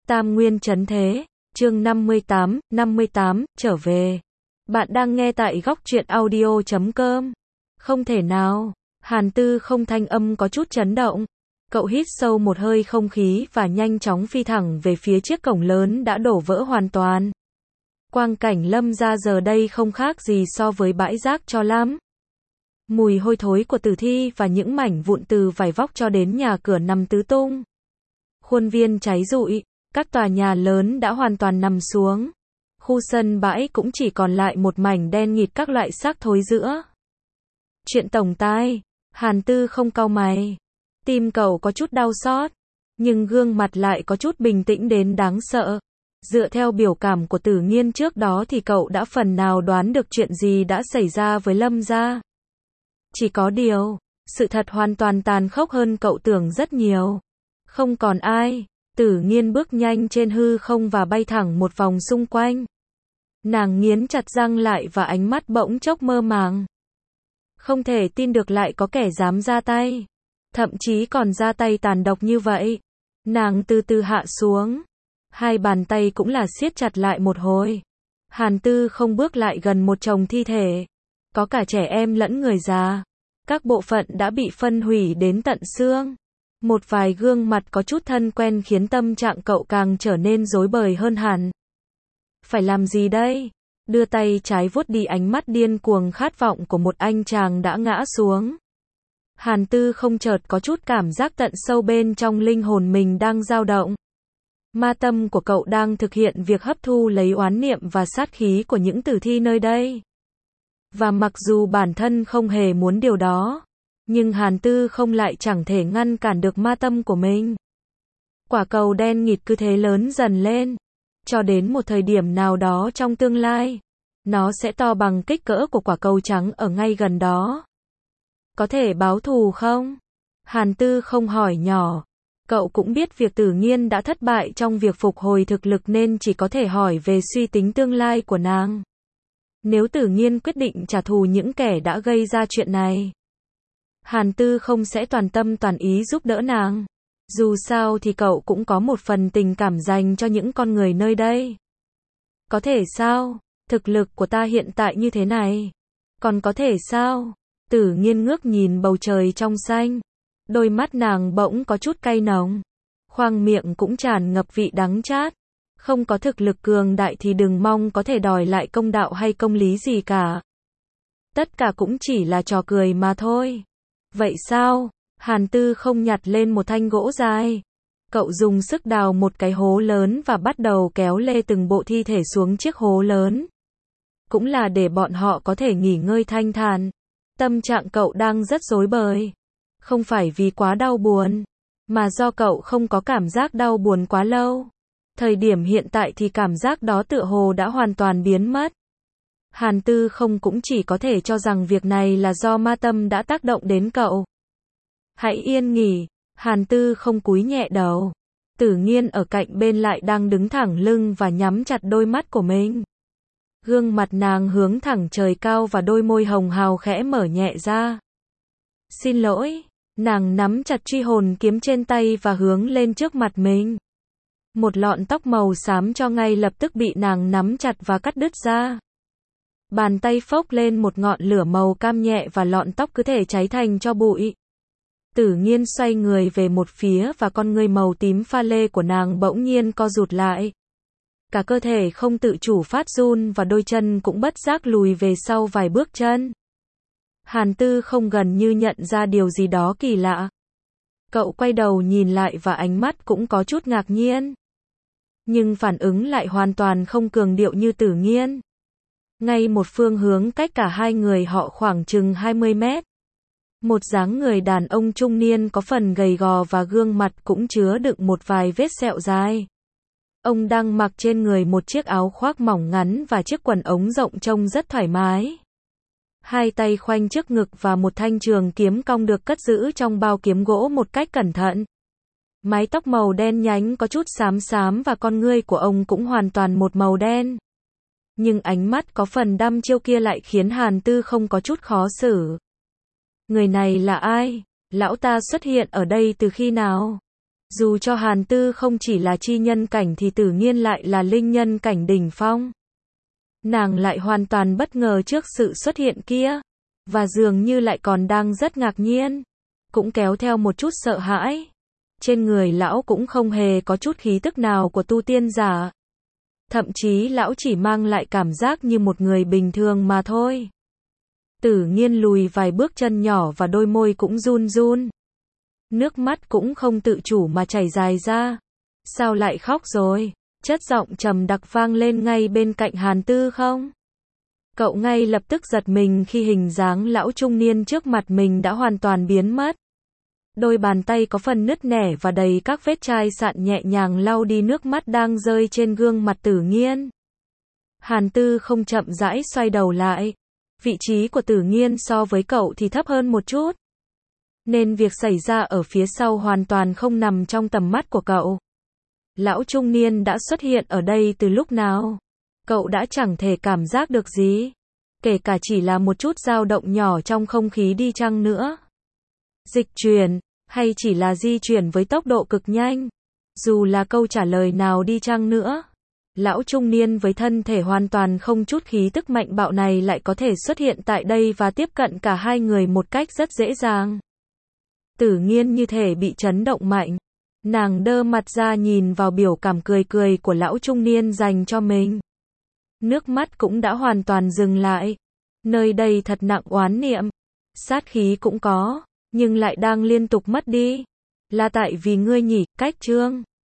Tam Nguyên Chấn Thế, chương 58, trở về. Bạn đang nghe tại góc truyện audio.com. Không thể nào. Hàn Tư không, thanh âm có chút chấn động. Cậu hít sâu một hơi không khí và nhanh chóng phi thẳng về phía chiếc cổng lớn đã đổ vỡ hoàn toàn. Quang cảnh Lâm gia giờ đây không khác gì so với bãi rác cho lắm. Mùi hôi thối của tử thi và những mảnh vụn từ vải vóc cho đến nhà cửa nằm tứ tung. Khuôn viên cháy rụi, các tòa nhà lớn đã hoàn toàn nằm xuống. Khu sân bãi cũng chỉ còn lại một mảnh đen nghịt các loại xác thối giữa. Chuyện tổng tai, Hàn Tư không cau mày. Tim cậu có chút đau xót, nhưng gương mặt lại có chút bình tĩnh đến đáng sợ. Dựa theo biểu cảm của Tử Nghiên trước đó thì cậu đã phần nào đoán được chuyện gì đã xảy ra với Lâm gia. Chỉ có điều, sự thật hoàn toàn tàn khốc hơn cậu tưởng rất nhiều. Không còn ai. Tử Nghiên bước nhanh trên hư không và bay thẳng một vòng xung quanh. Nàng nghiến chặt răng lại và ánh mắt bỗng chốc mơ màng. Không thể tin được lại có kẻ dám ra tay. Thậm chí còn ra tay tàn độc như vậy. Nàng từ từ hạ xuống. Hai bàn tay cũng là siết chặt lại một hồi. Hàn Tư không bước lại gần một chồng thi thể. Có cả trẻ em lẫn người già. Các bộ phận đã bị phân hủy đến tận xương. Một vài gương mặt có chút thân quen khiến tâm trạng cậu càng trở nên rối bời hơn hẳn. Phải làm gì đây? Đưa tay trái vuốt đi ánh mắt điên cuồng khát vọng của một anh chàng đã ngã xuống. Hàn Tư không chợt có chút cảm giác tận sâu bên trong linh hồn mình đang dao động. Ma tâm của cậu đang thực hiện việc hấp thu lấy oán niệm và sát khí của những tử thi nơi đây. Và mặc dù bản thân không hề muốn điều đó, nhưng Hàn Tư không lại chẳng thể ngăn cản được ma tâm của mình. Quả cầu đen nghịt cứ thế lớn dần lên, cho đến một thời điểm nào đó trong tương lai, nó sẽ to bằng kích cỡ của quả cầu trắng ở ngay gần đó. Có thể báo thù không? Hàn Tư không hỏi nhỏ. Cậu cũng biết việc Tử Nghiên đã thất bại trong việc phục hồi thực lực nên chỉ có thể hỏi về suy tính tương lai của nàng. Nếu Tử Nghiên quyết định trả thù những kẻ đã gây ra chuyện này, Hàn Tư không sẽ toàn tâm toàn ý giúp đỡ nàng. Dù sao thì cậu cũng có một phần tình cảm dành cho những con người nơi đây. Có thể sao? Thực lực của ta hiện tại như thế này. Còn có thể sao? Tử Nghiên ngước nhìn bầu trời trong xanh. Đôi mắt nàng bỗng có chút cay nồng. Khoang miệng cũng tràn ngập vị đắng chát. Không có thực lực cường đại thì đừng mong có thể đòi lại công đạo hay công lý gì cả. Tất cả cũng chỉ là trò cười mà thôi. Vậy sao? Hàn Tư không nhặt lên một thanh gỗ dài. Cậu dùng sức đào một cái hố lớn và bắt đầu kéo lê từng bộ thi thể xuống chiếc hố lớn. Cũng là để bọn họ có thể nghỉ ngơi thanh thản. Tâm trạng cậu đang rất rối bời. Không phải vì quá đau buồn, mà do cậu không có cảm giác đau buồn quá lâu. Thời điểm hiện tại thì cảm giác đó tựa hồ đã hoàn toàn biến mất. Hàn Tư không cũng chỉ có thể cho rằng việc này là do ma tâm đã tác động đến cậu. Hãy yên nghỉ. Hàn Tư không cúi nhẹ đầu. Tử Nghiên ở cạnh bên lại đang đứng thẳng lưng và nhắm chặt đôi mắt của mình. Gương mặt nàng hướng thẳng trời cao và đôi môi hồng hào khẽ mở nhẹ ra. Xin lỗi. Nàng nắm chặt truy hồn kiếm trên tay và hướng lên trước mặt mình. Một lọn tóc màu xám cho ngay lập tức bị nàng nắm chặt và cắt đứt ra. Bàn tay phốc lên một ngọn lửa màu cam nhẹ và lọn tóc cứ thể cháy thành tro bụi. Tử Nghiên xoay người về một phía và con ngươi màu tím pha lê của nàng bỗng nhiên co rụt lại. Cả cơ thể không tự chủ phát run và đôi chân cũng bất giác lùi về sau vài bước chân. Hàn Tư không gần như nhận ra điều gì đó kỳ lạ. Cậu quay đầu nhìn lại và ánh mắt cũng có chút ngạc nhiên. Nhưng phản ứng lại hoàn toàn không cường điệu như Tử Nghiên. Ngay một phương hướng cách cả hai người họ khoảng chừng 20 mét. Một dáng người đàn ông trung niên có phần gầy gò và gương mặt cũng chứa đựng một vài vết sẹo dài. Ông đang mặc trên người một chiếc áo khoác mỏng ngắn và chiếc quần ống rộng trông rất thoải mái. Hai tay khoanh trước ngực và một thanh trường kiếm cong được cất giữ trong bao kiếm gỗ một cách cẩn thận. Mái tóc màu đen nhánh có chút xám xám và con ngươi của ông cũng hoàn toàn một màu đen. Nhưng ánh mắt có phần đăm chiêu kia lại khiến Hàn Tư không có chút khó xử. Người này là ai? Lão ta xuất hiện ở đây từ khi nào? Dù cho Hàn Tư không chỉ là chi nhân cảnh thì Tử Nghiên lại là linh nhân cảnh đỉnh phong. Nàng lại hoàn toàn bất ngờ trước sự xuất hiện kia, và dường như lại còn đang rất ngạc nhiên, cũng kéo theo một chút sợ hãi. Trên người lão cũng không hề có chút khí tức nào của tu tiên giả. Thậm chí lão chỉ mang lại cảm giác như một người bình thường mà thôi. Tử Nghiên lùi vài bước chân nhỏ và đôi môi cũng run run. Nước mắt cũng không tự chủ mà chảy dài ra. Sao lại khóc rồi? Chất giọng trầm đặc vang lên ngay bên cạnh Hàn Tư không? Cậu ngay lập tức giật mình khi hình dáng lão trung niên trước mặt mình đã hoàn toàn biến mất. Đôi bàn tay có phần nứt nẻ và đầy các vết chai sạn nhẹ nhàng lau đi nước mắt đang rơi trên gương mặt Tử Nghiên. Hàn Tư không chậm rãi xoay đầu lại. Vị trí của Tử Nghiên so với cậu thì thấp hơn một chút, nên việc xảy ra ở phía sau hoàn toàn không nằm trong tầm mắt của cậu. Lão trung niên đã xuất hiện ở đây từ lúc nào? Cậu đã chẳng thể cảm giác được gì, kể cả chỉ là một chút dao động nhỏ trong không khí đi chăng nữa. Dịch chuyển, hay chỉ là di chuyển với tốc độ cực nhanh. Dù là câu trả lời nào đi chăng nữa, lão trung niên với thân thể hoàn toàn không chút khí tức mạnh bạo này lại có thể xuất hiện tại đây và tiếp cận cả hai người một cách rất dễ dàng. Tử Nghiên như thể bị chấn động mạnh. Nàng đơ mặt ra nhìn vào biểu cảm cười cười của lão trung niên dành cho mình. Nước mắt cũng đã hoàn toàn dừng lại. Nơi đây thật nặng oán niệm. Sát khí cũng có, nhưng lại đang liên tục mất đi. Là tại vì ngươi nhỉ, cách chương